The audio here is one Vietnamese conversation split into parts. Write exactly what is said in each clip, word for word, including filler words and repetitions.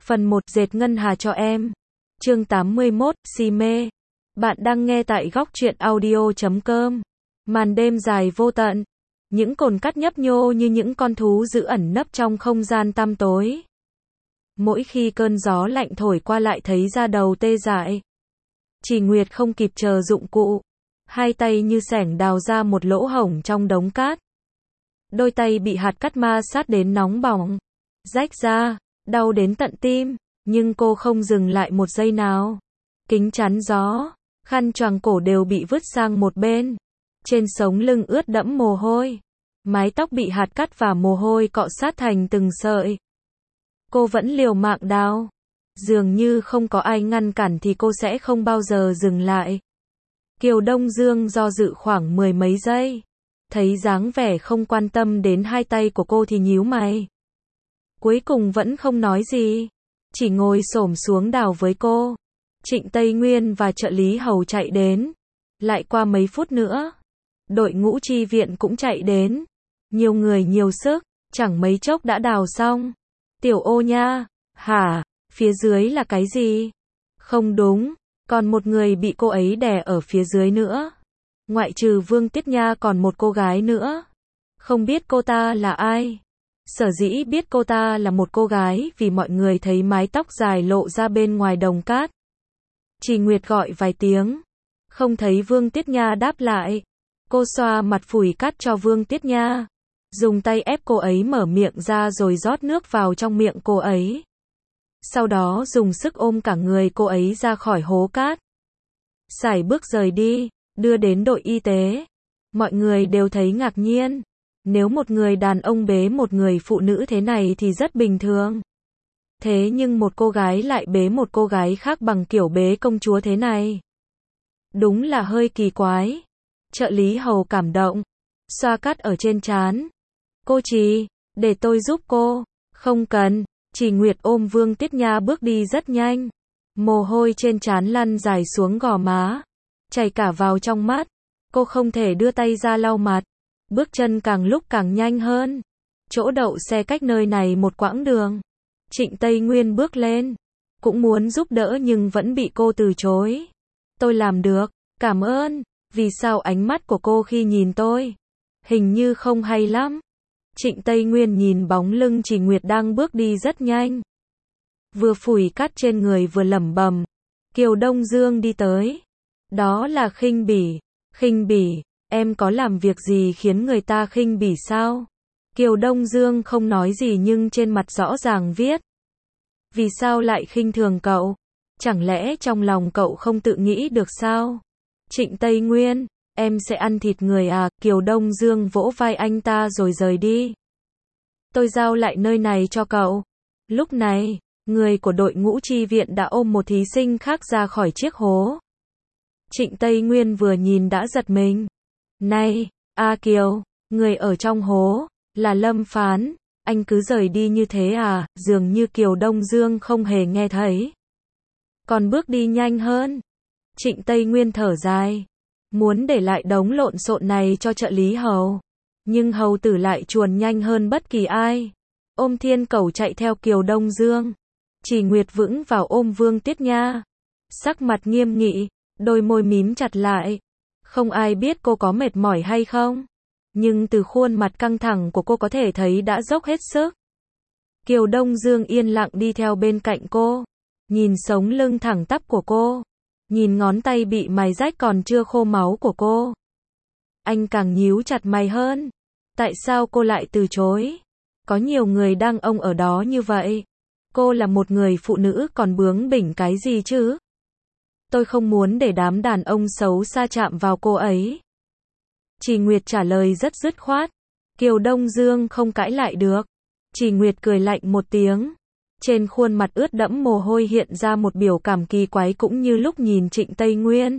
Phần một Dệt ngân hà cho em. Chương tám mươi mốt, si mê. Bạn đang nghe tại góc truyện audio chấm com. Màn đêm dài vô tận. Những cồn cát nhấp nhô như những con thú dữ ẩn nấp trong không gian tăm tối. Mỗi khi cơn gió lạnh thổi qua lại thấy da đầu tê dại. Chỉ Nguyệt không kịp chờ dụng cụ. Hai tay như xẻng đào ra một lỗ hổng trong đống cát. Đôi tay bị hạt cát ma sát đến nóng bỏng. Rách ra, đau đến tận tim, nhưng cô không dừng lại một giây nào. Kính chắn gió, khăn choàng cổ đều bị vứt sang một bên. Trên sống lưng ướt đẫm mồ hôi. Mái tóc bị hạt cát và mồ hôi cọ sát thành từng sợi. Cô vẫn liều mạng đào. Dường như không có ai ngăn cản thì cô sẽ không bao giờ dừng lại. Kiều Đông Dương do dự khoảng mười mấy giây. Thấy dáng vẻ không quan tâm đến hai tay của cô thì nhíu mày. Cuối cùng vẫn không nói gì. Chỉ ngồi xổm xuống đào với cô. Trịnh Tây Nguyên và trợ lý hầu chạy đến. Lại qua mấy phút nữa. Đội ngũ chi viện cũng chạy đến. Nhiều người nhiều sức. Chẳng mấy chốc đã đào xong. Tiểu Ô nha. Hả? Phía dưới là cái gì? Không đúng. Còn một người bị cô ấy đè ở phía dưới nữa. Ngoại trừ Vương Tiết Nha còn một cô gái nữa. Không biết cô ta là ai. Sở dĩ biết cô ta là một cô gái vì mọi người thấy mái tóc dài lộ ra bên ngoài đồng cát. Chỉ Nguyệt gọi vài tiếng. Không thấy Vương Tiết Nha đáp lại. Cô xoa mặt phủi cát cho Vương Tiết Nha. Dùng tay ép cô ấy mở miệng ra rồi rót nước vào trong miệng cô ấy. Sau đó dùng sức ôm cả người cô ấy ra khỏi hố cát. Sải bước rời đi, đưa đến đội y tế. Mọi người đều thấy ngạc nhiên. Nếu một người đàn ông bế một người phụ nữ thế này thì rất bình thường. Thế nhưng một cô gái lại bế một cô gái khác bằng kiểu bế công chúa thế này. Đúng là hơi kỳ quái. Trợ lý hầu cảm động. Xoa cát ở trên trán. Cô Trì, để tôi giúp cô. Không cần. Chỉ Nguyệt ôm Vương Tiết Nha bước đi rất nhanh. Mồ hôi trên trán lăn dài xuống gò má. Chảy cả vào trong mắt. Cô không thể đưa tay ra lau mặt. Bước chân càng lúc càng nhanh hơn. Chỗ đậu xe cách nơi này một quãng đường. Trịnh Tây Nguyên bước lên. Cũng muốn giúp đỡ nhưng vẫn bị cô từ chối. Tôi làm được. Cảm ơn. Vì sao ánh mắt của cô khi nhìn tôi? Hình như không hay lắm. Trịnh Tây Nguyên nhìn bóng lưng Chỉ Nguyệt đang bước đi rất nhanh. Vừa phủi cát trên người vừa lẩm bẩm. Kiều Đông Dương đi tới. Đó là khinh bỉ. Khinh bỉ. Em có làm việc gì khiến người ta khinh bỉ sao? Kiều Đông Dương không nói gì nhưng trên mặt rõ ràng viết. Vì sao lại khinh thường cậu? Chẳng lẽ trong lòng cậu không tự nghĩ được sao? Trịnh Tây Nguyên, em sẽ ăn thịt người à? Kiều Đông Dương vỗ vai anh ta rồi rời đi. Tôi giao lại nơi này cho cậu. Lúc này, người của đội ngũ chi viện đã ôm một thí sinh khác ra khỏi chiếc hố. Trịnh Tây Nguyên vừa nhìn đã giật mình. Này, A Kiều, người ở trong hố, là Lâm Phán, anh cứ rời đi như thế à? Dường như Kiều Đông Dương không hề nghe thấy. Còn bước đi nhanh hơn. Trịnh Tây Nguyên thở dài. Muốn để lại đống lộn xộn này cho trợ lý hầu. Nhưng hầu tử lại chuồn nhanh hơn bất kỳ ai. Ôm Thiên Cẩu chạy theo Kiều Đông Dương. Chỉ Nguyệt vững vào ôm Vương Tiết Nha. Sắc mặt nghiêm nghị, đôi môi mím chặt lại. Không ai biết cô có mệt mỏi hay không. Nhưng từ khuôn mặt căng thẳng của cô có thể thấy đã dốc hết sức. Kiều Đông Dương yên lặng đi theo bên cạnh cô. Nhìn sống lưng thẳng tắp của cô. Nhìn ngón tay bị mài rách còn chưa khô máu của cô. Anh càng nhíu chặt mày hơn. Tại sao cô lại từ chối? Có nhiều người đang ông ở đó như vậy. Cô là một người phụ nữ còn bướng bỉnh cái gì chứ? Tôi không muốn để đám đàn ông xấu xa chạm vào cô ấy. Chỉ Nguyệt trả lời rất dứt khoát. Kiều Đông Dương không cãi lại được. Chỉ Nguyệt cười lạnh một tiếng. Trên khuôn mặt ướt đẫm mồ hôi hiện ra một biểu cảm kỳ quái cũng như lúc nhìn Trịnh Tây Nguyên.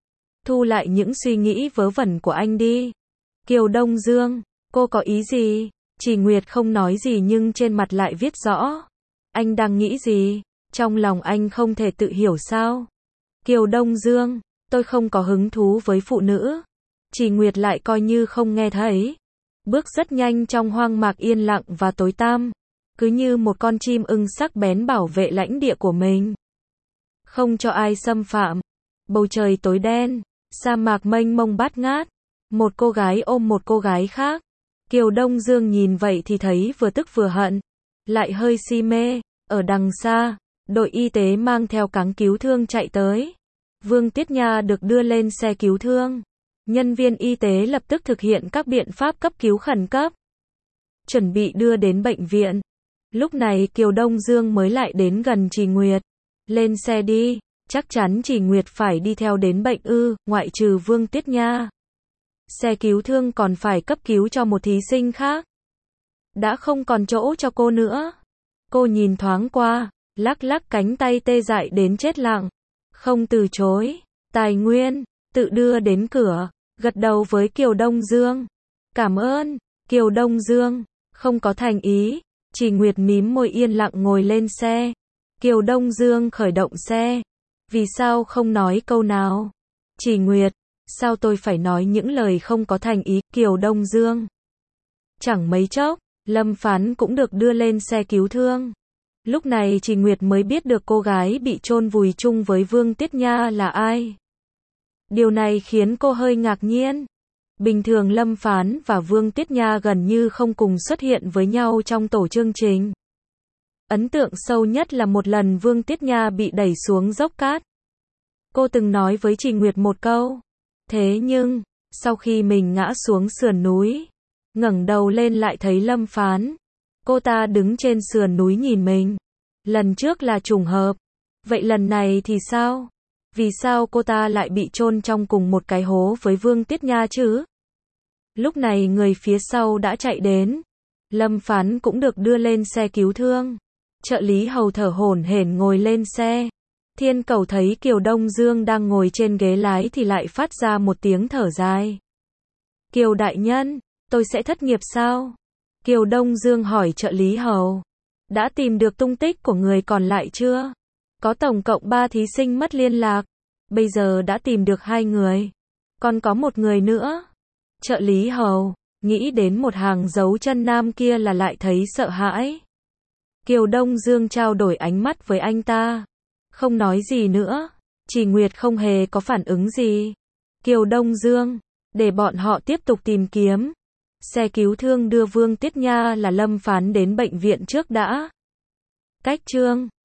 Thu lại những suy nghĩ vớ vẩn của anh đi. Kiều Đông Dương, cô có ý gì? Chỉ Nguyệt không nói gì nhưng trên mặt lại viết rõ. Anh đang nghĩ gì? Trong lòng anh không thể tự hiểu sao? Kiều Đông Dương, tôi không có hứng thú với phụ nữ. Chỉ Nguyệt lại coi như không nghe thấy. Bước rất nhanh trong hoang mạc yên lặng và tối tăm. cứ như một con chim ưng sắc bén bảo vệ lãnh địa của mình, không cho ai xâm phạm. Bầu trời tối đen, sa mạc mênh mông bát ngát, một cô gái ôm một cô gái khác. Kiều Đông Dương nhìn vậy thì thấy vừa tức vừa hận, lại hơi si mê. Ở đằng xa, đội y tế mang theo cáng cứu thương chạy tới. Vương Tiết Nha được đưa lên xe cứu thương. Nhân viên y tế lập tức thực hiện các biện pháp cấp cứu khẩn cấp, chuẩn bị đưa đến bệnh viện. Lúc này Kiều Đông Dương mới lại đến gần Trì Nguyệt. Lên xe đi, chắc chắn Trì Nguyệt phải đi theo đến bệnh ư, ngoại trừ Vương Tiết Nha. Xe cứu thương còn phải cấp cứu cho một thí sinh khác. Đã không còn chỗ cho cô nữa. Cô nhìn thoáng qua, lắc lắc cánh tay tê dại đến chết lặng. Không từ chối. Tài Nguyên, tự đưa đến cửa, gật đầu với Kiều Đông Dương. Cảm ơn, Kiều Đông Dương, không có thành ý. Trì Nguyệt mím môi yên lặng ngồi lên xe. Kiều Đông Dương khởi động xe. Vì sao không nói câu nào? Trì Nguyệt, sao tôi phải nói những lời không có thành ý? Kiều Đông Dương. Chẳng mấy chốc, Lâm Phán cũng được đưa lên xe cứu thương. Lúc này Trì Nguyệt mới biết được cô gái bị chôn vùi chung với Vương Tiết Nha là ai. Điều này khiến cô hơi ngạc nhiên. Bình thường Lâm Phán và Vương Tiết Nha gần như không cùng xuất hiện với nhau trong tổ chương trình. Ấn tượng sâu nhất là một lần Vương Tiết Nha bị đẩy xuống dốc cát. Cô từng nói với Trì Nguyệt một câu. Thế nhưng, sau khi mình ngã xuống sườn núi, ngẩng đầu lên lại thấy Lâm Phán. Cô ta đứng trên sườn núi nhìn mình. Lần trước là trùng hợp. Vậy lần này thì sao? Vì sao cô ta lại bị chôn trong cùng một cái hố với Vương Tiết Nha chứ? Lúc này người phía sau đã chạy đến. Lâm Phán cũng được đưa lên xe cứu thương. Trợ lý hầu thở hổn hển ngồi lên xe. Thiên Cầu thấy Kiều Đông Dương đang ngồi trên ghế lái thì lại phát ra một tiếng thở dài. Kiều đại nhân, tôi sẽ thất nghiệp sao? Kiều Đông Dương hỏi trợ lý hầu. Đã tìm được tung tích của người còn lại chưa? Có tổng cộng ba thí sinh mất liên lạc. Bây giờ đã tìm được hai người. Còn có một người nữa. Trợ lý hầu, nghĩ đến một hàng dấu chân nam kia là lại thấy sợ hãi. Kiều Đông Dương trao đổi ánh mắt với anh ta. Không nói gì nữa. Trì Nguyệt không hề có phản ứng gì. Kiều Đông Dương, để bọn họ tiếp tục tìm kiếm. Xe cứu thương đưa Vương Tiết Nha là Lâm Phán đến bệnh viện trước đã. Cách chương